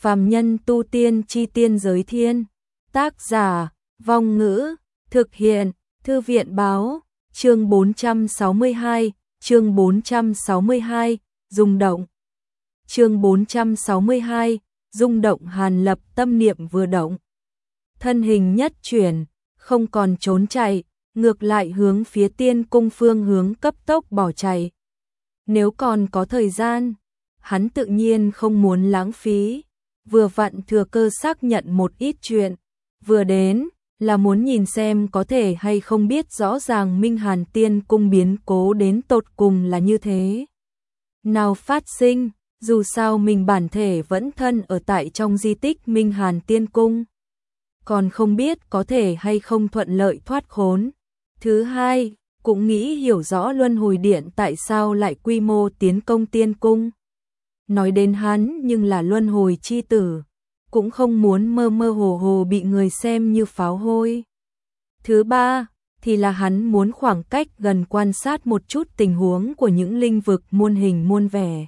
Phàm nhân tu tiên chi tiên giới thiên. Tác giả, Vong Ngữ, thực hiện, Thư viện báo, chương 462, chương 462, rung động. Chương 462, rung động. Hàn Lập tâm niệm vừa động, thân hình nhất chuyển, không còn trốn chạy, ngược lại hướng phía Tiên Cung phương hướng cấp tốc bỏ chạy. Nếu còn có thời gian, hắn tự nhiên không muốn lãng phí, vừa vặn thừa cơ xác nhận một ít chuyện, vừa đến là muốn nhìn xem có thể hay không biết rõ ràng Minh Hàn Tiên Cung biến cố đến tột cùng là như thế nào phát sinh, dù sao mình bản thể vẫn thân ở tại trong di tích Minh Hàn Tiên Cung, còn không biết có thể hay không thuận lợi thoát khốn. Thứ hai, cũng nghĩ hiểu rõ Luân Hồi Điện tại sao lại quy mô tiến công Tiên Cung. Nói đến hắn nhưng là Luân Hồi chi tử, cũng không muốn mơ mơ hồ hồ bị người xem như pháo hôi. Thứ ba, thì là hắn muốn khoảng cách gần quan sát một chút tình huống của những linh vực muôn hình muôn vẻ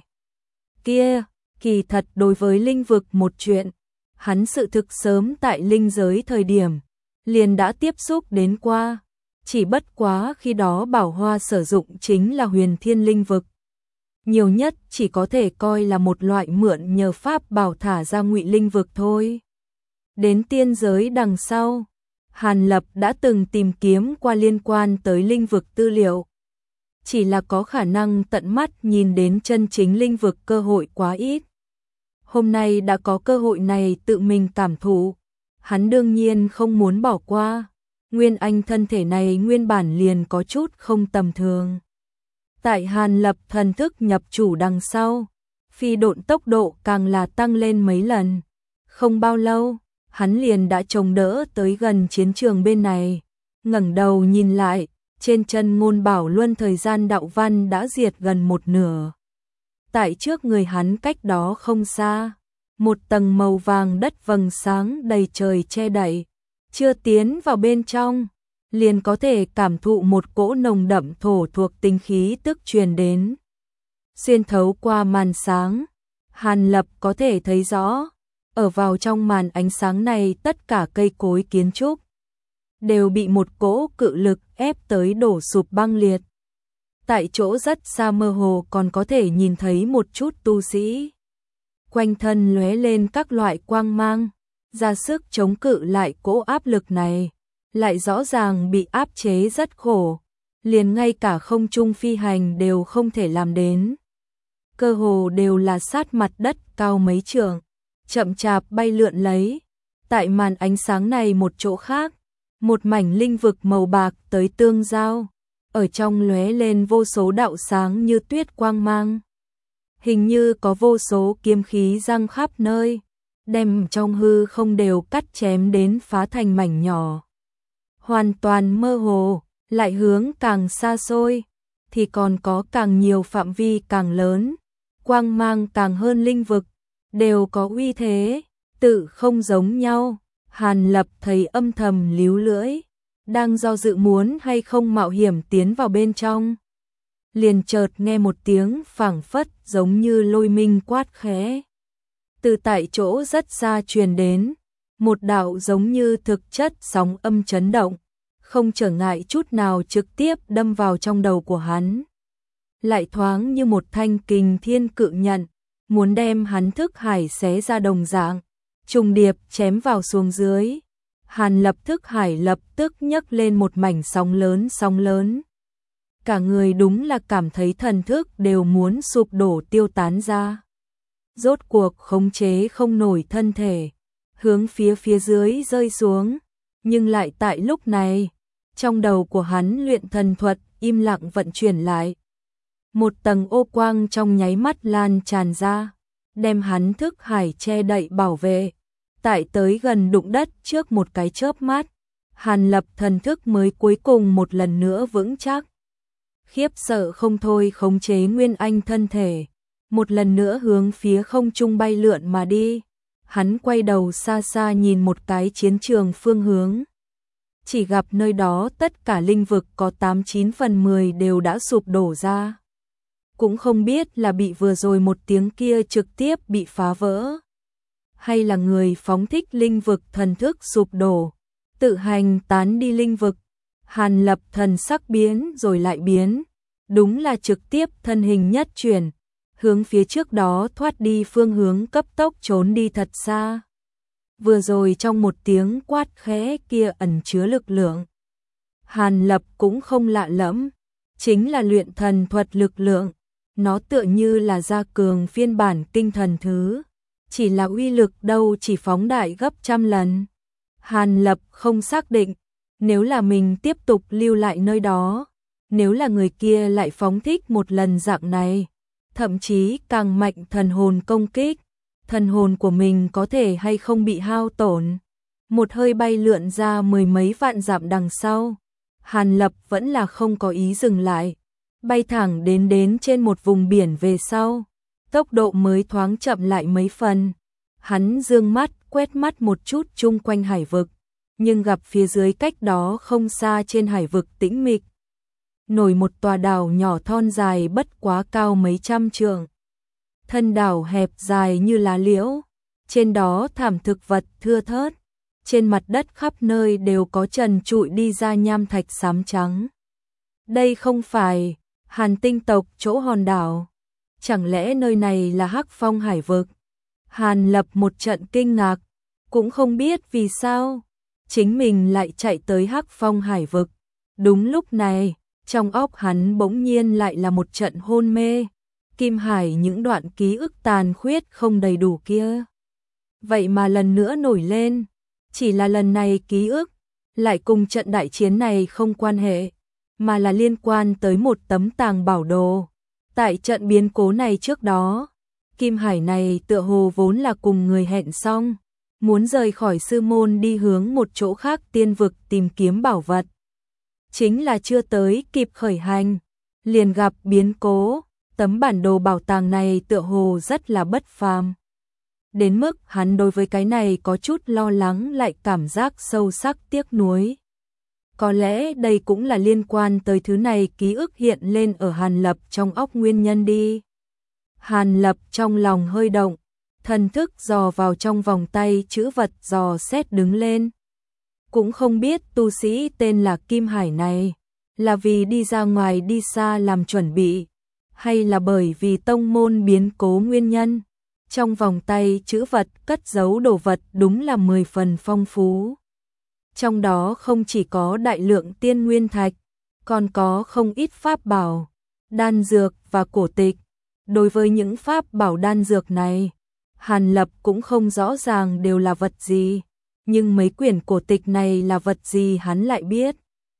kia. Kỳ thật đối với linh vực một chuyện, hắn sự thực sớm tại linh giới thời điểm liền đã tiếp xúc đến qua, chỉ bất quá khi đó Bảo Hoa sử dụng chính là Huyền Thiên linh vực, nhiều nhất chỉ có thể coi là một loại mượn nhờ pháp bảo thả ra ngụy linh vực thôi. Đến tiên giới đằng sau, Hàn Lập đã từng tìm kiếm qua liên quan tới linh vực tư liệu, chỉ là có khả năng tận mắt nhìn đến chân chính linh vực cơ hội quá ít. Hôm nay đã có cơ hội này tự mình cảm thụ, hắn đương nhiên không muốn bỏ qua. Nguyên Anh thân thể này nguyên bản liền có chút không tầm thường. Tại Hàn Lập thần thức nhập chủ đằng sau, phi độn tốc độ càng là tăng lên mấy lần. Không bao lâu, hắn liền đã chống đỡ tới gần chiến trường bên này. Ngẩng đầu nhìn lại, trên chân Ngôn Bảo Luân thời gian đạo văn đã diệt gần một nửa. Tại trước người hắn cách đó không xa, một tầng màu vàng đất vầng sáng đầy trời che đậy. Chưa tiến vào bên trong, liền có thể cảm thụ một cỗ nồng đậm thổ thuộc tinh khí tức truyền đến. Xuyên thấu qua màn sáng, Hàn Lập có thể thấy rõ, ở vào trong màn ánh sáng này tất cả cây cối kiến trúc đều bị một cỗ cự lực ép tới đổ sụp băng liệt. Tại chỗ rất xa mơ hồ còn có thể nhìn thấy một chút tu sĩ. Quanh thân lóe lên các loại quang mang, ra sức chống cự lại cỗ áp lực này, lại rõ ràng bị áp chế rất khổ, liền ngay cả không trung phi hành đều không thể làm đến. Cơ hồ đều là sát mặt đất cao mấy trượng, chậm chạp bay lượn lấy. Tại màn ánh sáng này một chỗ khác, một mảnh linh vực màu bạc tới tương giao, ở trong lóe lên vô số đạo sáng như tuyết quang mang. Hình như có vô số kiếm khí răng khắp nơi, đem trong hư không đều cắt chém đến phá thành mảnh nhỏ. Hoàn toàn mơ hồ, lại hướng càng xa xôi, thì còn có càng nhiều phạm vi càng lớn, quang mang càng hơn linh vực, đều có uy thế, tự không giống nhau. Hàn Lập thấy âm thầm líu lưỡi, đang do dự muốn hay không mạo hiểm tiến vào bên trong. Liền chợt nghe một tiếng phảng phất giống như lôi minh quát khẽ. Từ tại chỗ rất xa truyền đến, một đạo giống như thực chất sóng âm chấn động, không trở ngại chút nào trực tiếp đâm vào trong đầu của hắn. Lại thoáng như một thanh kình thiên cự nhận, muốn đem hắn thức hải xé ra đồng dạng, trùng điệp chém vào xuống dưới. Hàn Lập thức hải lập tức nhấc lên một mảnh sóng lớn. Cả người đúng là cảm thấy thần thức đều muốn sụp đổ tiêu tán ra. Rốt cuộc khống chế không nổi thân thể, hướng phía dưới rơi xuống, nhưng lại tại lúc này, trong đầu của hắn luyện thần thuật im lặng vận chuyển lại. Một tầng ô quang trong nháy mắt lan tràn ra, đem hắn thức hải che đậy bảo vệ. Tại tới gần đụng đất trước một cái chớp mắt, Hàn Lập thần thức mới cuối cùng một lần nữa vững chắc. Khiếp sợ không thôi khống chế Nguyên Anh thân thể, một lần nữa hướng phía không trung bay lượn mà đi. Hắn quay đầu xa xa nhìn một cái chiến trường phương hướng. Chỉ gặp nơi đó tất cả linh vực có 89 phần 10 đều đã sụp đổ ra. Cũng không biết là bị vừa rồi một tiếng kia trực tiếp bị phá vỡ, hay là người phóng thích linh vực thần thức sụp đổ, tự hành tán đi linh vực. Hàn Lập thần sắc biến rồi lại biến, đúng là trực tiếp thân hình nhất chuyển, hướng phía trước đó thoát đi, phương hướng cấp tốc trốn đi thật xa. Vừa rồi trong một tiếng quát khẽ kia ẩn chứa lực lượng. Hàn Lập cũng không lạ lẫm, chính là luyện thần thuật lực lượng, nó tựa như là gia cường phiên bản kinh thần thứ, chỉ là uy lực đâu chỉ phóng đại gấp trăm lần. Hàn Lập không xác định, nếu là mình tiếp tục lưu lại nơi đó, nếu là người kia lại phóng thích một lần dạng này, thậm chí càng mạnh thần hồn công kích, thần hồn của mình có thể hay không bị hao tổn. Một hơi bay lượn ra mười mấy vạn dặm đằng sau, Hàn Lập vẫn là không có ý dừng lại, bay thẳng đến trên một vùng biển về sau, tốc độ mới thoáng chậm lại mấy phần. Hắn dương mắt, quét mắt một chút chung quanh hải vực, nhưng gặp phía dưới cách đó không xa trên hải vực tĩnh mịch, nổi một tòa đảo nhỏ thon dài bất quá cao mấy trăm trượng. Thân đảo hẹp dài như lá liễu, trên đó thảm thực vật thưa thớt, trên mặt đất khắp nơi đều có trần trụi đi ra nham thạch xám trắng. Đây không phải Hàn tinh tộc chỗ hòn đảo, chẳng lẽ nơi này là Hắc Phong hải vực? Hàn Lập một trận kinh ngạc, cũng không biết vì sao chính mình lại chạy tới Hắc Phong hải vực. Đúng lúc này, trong óc hắn bỗng nhiên lại là một trận hôn mê, Kim Hải những đoạn ký ức tàn khuyết không đầy đủ kia. Vậy mà lần nữa nổi lên, chỉ là lần này ký ức lại cùng trận đại chiến này không quan hệ, mà là liên quan tới một tấm tàng bảo đồ. Tại trận biến cố này trước đó, Kim Hải này tựa hồ vốn là cùng người hẹn xong, muốn rời khỏi sư môn đi hướng một chỗ khác tiên vực tìm kiếm bảo vật. Chính là chưa tới kịp khởi hành, liền gặp biến cố, tấm bản đồ bảo tàng này tựa hồ rất là bất phàm. Đến mức hắn đối với cái này có chút lo lắng lại cảm giác sâu sắc tiếc nuối. Có lẽ đây cũng là liên quan tới thứ này ký ức hiện lên ở Hàn Lập trong óc nguyên nhân đi. Hàn Lập trong lòng hơi động, thần thức dò vào trong vòng tay chữ vật dò xét đứng lên. Cũng không biết tu sĩ tên là Kim Hải này là vì đi ra ngoài đi xa làm chuẩn bị, hay là bởi vì tông môn biến cố nguyên nhân. Trong vòng tay chữ vật cất giấu đồ vật đúng là 10 phần phong phú. Trong đó không chỉ có đại lượng tiên nguyên thạch, còn có không ít pháp bảo, đan dược và cổ tịch. Đối với những pháp bảo đan dược này, Hàn Lập cũng không rõ ràng đều là vật gì, nhưng mấy quyển cổ tịch này là vật gì hắn lại biết.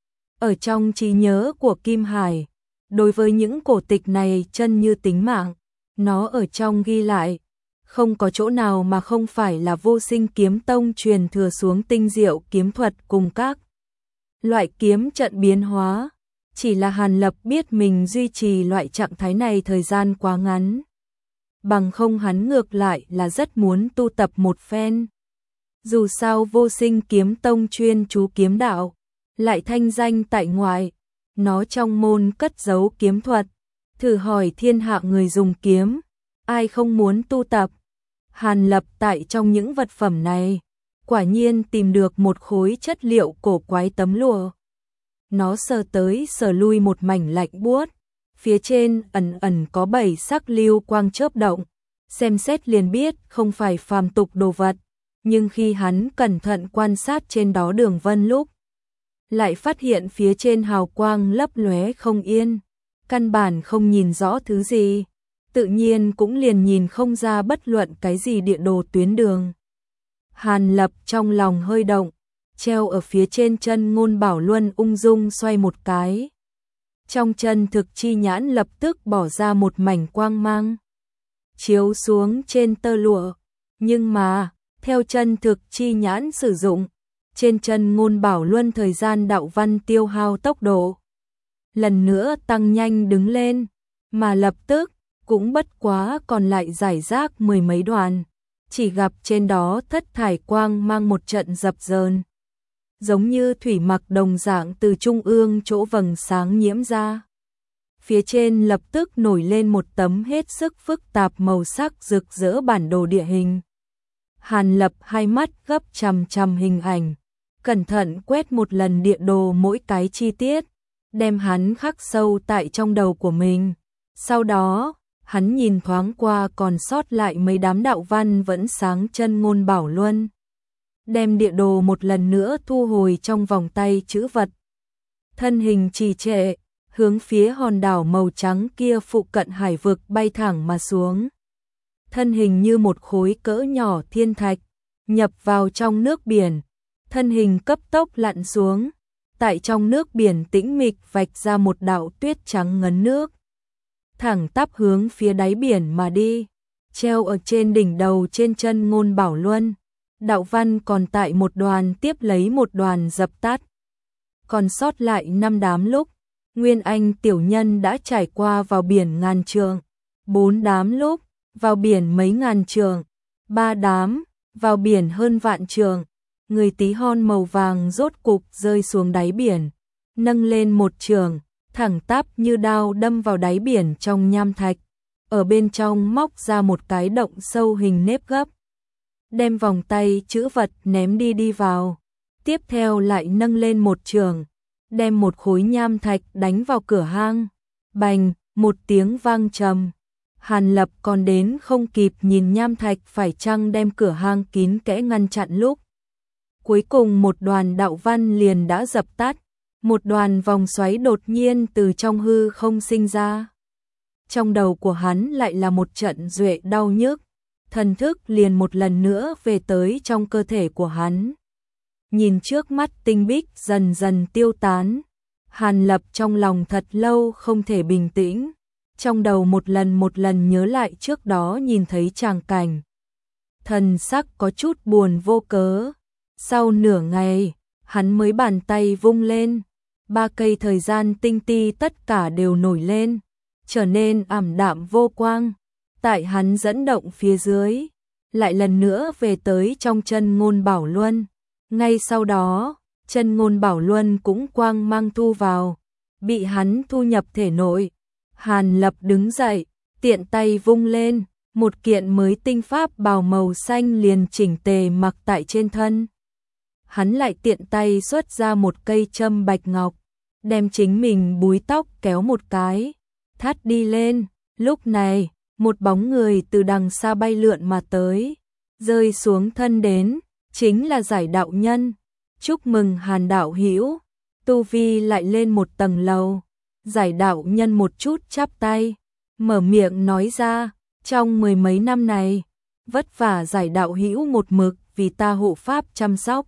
Ở trong trí nhớ của Kim Hải, đối với những cổ tịch này chân như tính mạng, nó ở trong ghi lại, không có chỗ nào mà không phải là Vô Sinh Kiếm Tông truyền thừa xuống tinh diệu kiếm thuật cùng các loại kiếm trận biến hóa. Chỉ là Hàn Lập biết mình duy trì loại trạng thái này thời gian quá ngắn. Bằng không hắn ngược lại là rất muốn tu tập một phen. Dù sao Vô Sinh Kiếm Tông chuyên chú kiếm đạo, lại thanh danh tại ngoại, nó trong môn cất giấu kiếm thuật, thử hỏi thiên hạ người dùng kiếm, ai không muốn tu tập. Hàn Lập tại trong những vật phẩm này, quả nhiên tìm được một khối chất liệu cổ quái tấm lụa. Nó sờ tới sờ lui một mảnh lạnh buốt, phía trên ẩn ẩn có 7 sắc lưu quang chớp động, xem xét liền biết không phải phàm tục đồ vật, nhưng khi hắn cẩn thận quan sát trên đó đường vân lúc, lại phát hiện phía trên hào quang lấp lóe không yên, căn bản không nhìn rõ thứ gì, tự nhiên cũng liền nhìn không ra bất luận cái gì địa đồ tuyến đường. Hàn Lập trong lòng hơi động, treo ở phía trên chân Ngôn Bảo Luân ung dung xoay một cái. Trong chân thực chi nhãn lập tức bỏ ra một mảnh quang mang, chiếu xuống trên tơ lụa, nhưng mà, theo chân thực chi nhãn sử dụng, trên chân Ngôn Bảo Luân thời gian đạo văn tiêu hao tốc độ lần nữa tăng nhanh đứng lên, mà lập tức cũng bất quá còn lại giải rác mười mấy đoàn, chỉ gặp trên đó thất thải quang mang một trận dập dờn, giống như thủy mặc đồng dạng từ trung ương chỗ vầng sáng nhiễm ra. Phía trên lập tức nổi lên một tấm hết sức phức tạp màu sắc rực rỡ bản đồ địa hình. Hàn Lập hai mắt gấp chằm chằm hình ảnh, cẩn thận quét một lần địa đồ mỗi cái chi tiết, đem hắn khắc sâu tại trong đầu của mình. Sau đó, hắn nhìn thoáng qua còn sót lại mấy đám đạo văn vẫn sáng chân ngôn bảo luân. Đem địa đồ một lần nữa thu hồi trong vòng tay chữ vật. Thân hình trì trệ, hướng phía hòn đảo màu trắng kia phụ cận hải vực bay thẳng mà xuống. Thân hình như một khối cỡ nhỏ thiên thạch, nhập vào trong nước biển. Thân hình cấp tốc lặn xuống, tại trong nước biển tĩnh mịch vạch ra một đạo tuyết trắng ngấn nước. Thẳng tắp hướng phía đáy biển mà đi, treo ở trên đỉnh đầu trên chân ngôn bảo luân. Đạo văn còn tại một đoàn tiếp lấy một đoàn dập tắt. Còn sót lại 5 đám lúc, Nguyên Anh tiểu nhân đã trải qua vào biển ngàn trượng, 4 đám lúc, vào biển mấy ngàn trượng, 3 đám, vào biển hơn vạn trượng. Người tí hon màu vàng rốt cục rơi xuống đáy biển, nâng lên một trường, thẳng tắp như đao đâm vào đáy biển trong nham thạch. Ở bên trong móc ra một cái động sâu hình nếp gấp. Đem vòng tay chữ vật ném đi vào. Tiếp theo lại nâng lên một trường, đem một khối nham thạch đánh vào cửa hang. Bành, một tiếng vang trầm. Hàn Lập còn đến không kịp nhìn nham thạch phải chăng đem cửa hang kín kẽ ngăn chặn lúc. Cuối cùng một đoàn đạo văn liền đã dập tắt, một đoàn vòng xoáy đột nhiên từ trong hư không sinh ra. Trong đầu của hắn lại là một trận duệ đau nhức, thần thức liền một lần nữa về tới trong cơ thể của hắn. Nhìn trước mắt tinh bích dần dần tiêu tán, Hàn Lập trong lòng thật lâu không thể bình tĩnh, trong đầu một lần nhớ lại trước đó nhìn thấy tràng cảnh. Thần sắc có chút buồn vô cớ. Sau nửa ngày, hắn mới bàn tay vung lên, 3 cây thời gian tinh ti tất cả đều nổi lên, trở nên ảm đạm vô quang. Tại hắn dẫn động phía dưới, lại lần nữa về tới trong chân ngôn bảo luân. Ngay sau đó, chân ngôn bảo luân cũng quang mang thu vào, bị hắn thu nhập thể nội. Hàn Lập đứng dậy, tiện tay vung lên, một kiện mới tinh pháp bào màu xanh liền chỉnh tề mặc tại trên thân. Hắn lại tiện tay xuất ra một cây châm bạch ngọc, đem chính mình búi tóc kéo một cái, thắt đi lên. Lúc này, một bóng người từ đằng xa bay lượn mà tới, rơi xuống thân đến, chính là Giải đạo nhân. Chúc mừng Hàn đạo hữu, tu vi lại lên một tầng lầu. Giải đạo nhân một chút chắp tay, mở miệng nói ra, trong 10 mấy năm này, vất vả Giải đạo hữu một mực vì ta hộ pháp chăm sóc.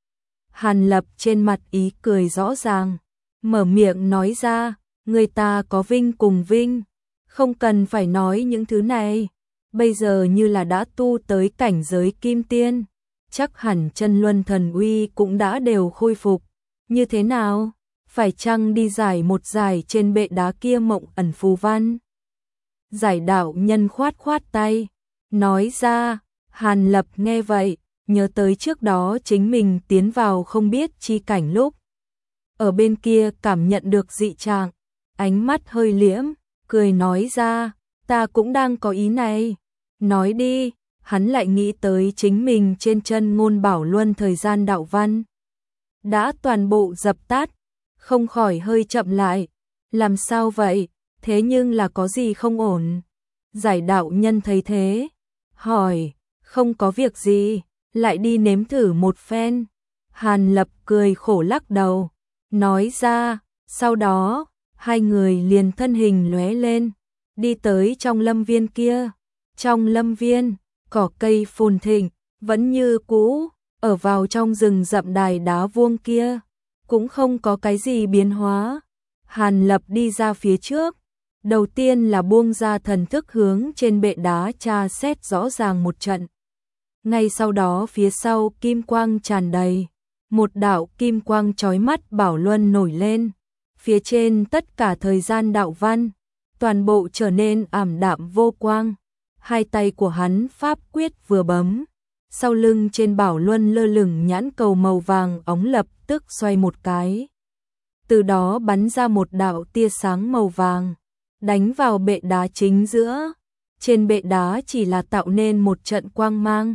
Hàn Lập trên mặt ý cười rõ ràng, mở miệng nói ra, người ta có vinh cùng vinh, không cần phải nói những thứ này, bây giờ như là đã tu tới cảnh giới kim tiên, chắc hẳn chân luân thần uy cũng đã đều khôi phục. Như thế nào? Phải chăng đi giải một giải trên bệ đá kia mộng ẩn phù văn? Giải đạo nhân khoát khoát tay, nói ra. Hàn Lập nghe vậy, nhớ tới trước đó chính mình tiến vào không biết chi cảnh lúc. Ở bên kia cảm nhận được dị trạng, ánh mắt hơi liễm, cười nói ra, ta cũng đang có ý này. Nói đi, hắn lại nghĩ tới chính mình trên chân ngôn bảo luân thời gian đạo văn. Đã toàn bộ dập tắt, không khỏi hơi chậm lại. Làm sao vậy? Thế nhưng là có gì không ổn? Giải đạo nhân thấy thế, hỏi, không có việc gì, lại đi nếm thử một phen. Hàn Lập cười khổ lắc đầu, nói ra, sau đó, hai người liền thân hình lóe lên, đi tới trong lâm viên kia. Trong lâm viên, cỏ cây phồn thịnh, vẫn như cũ, ở vào trong rừng rậm đài đá vuông kia, cũng không có cái gì biến hóa. Hàn Lập đi ra phía trước, đầu tiên là buông ra thần thức hướng trên bệ đá tra xét rõ ràng một trận. Ngay sau đó phía sau kim quang tràn đầy, một đạo kim quang chói mắt bảo luân nổi lên, phía trên tất cả thời gian đạo văn, toàn bộ trở nên ảm đạm vô quang. Hai tay của hắn pháp quyết vừa bấm, sau lưng trên bảo luân lơ lửng nhãn cầu màu vàng óng lập tức xoay một cái. Từ đó bắn ra một đạo tia sáng màu vàng, đánh vào bệ đá chính giữa. Trên bệ đá chỉ là tạo nên một trận quang mang,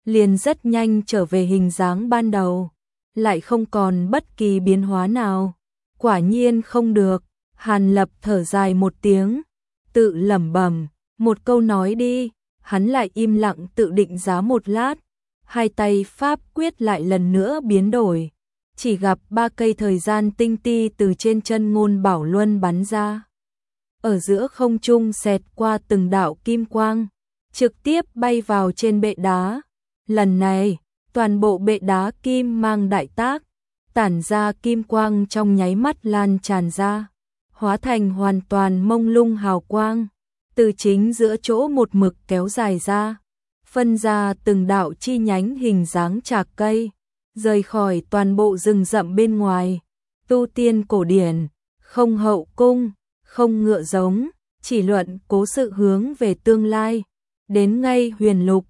liền rất nhanh trở về hình dáng ban đầu, lại không còn bất kỳ biến hóa nào. Quả nhiên không được, Hàn Lập thở dài một tiếng, tự lẩm bẩm, một câu nói đi, hắn lại im lặng tự định giá một lát, hai tay pháp quyết lại lần nữa biến đổi, chỉ gặp 3 cây thời gian tinh ti từ trên chân Ngôn Bảo Luân bắn ra. Ở giữa không trung xẹt qua từng đạo kim quang, trực tiếp bay vào trên bệ đá. Lần này, toàn bộ bệ đá kim mang đại tác, tản ra kim quang trong nháy mắt lan tràn ra, hóa thành hoàn toàn mông lung hào quang, từ chính giữa chỗ một mực kéo dài ra, phân ra từng đạo chi nhánh hình dáng trạc cây, rời khỏi toàn bộ rừng rậm bên ngoài. Tu tiên cổ điển, không hậu cung, không ngựa giống, chỉ luận cố sự hướng về tương lai. Đến ngay huyền lục,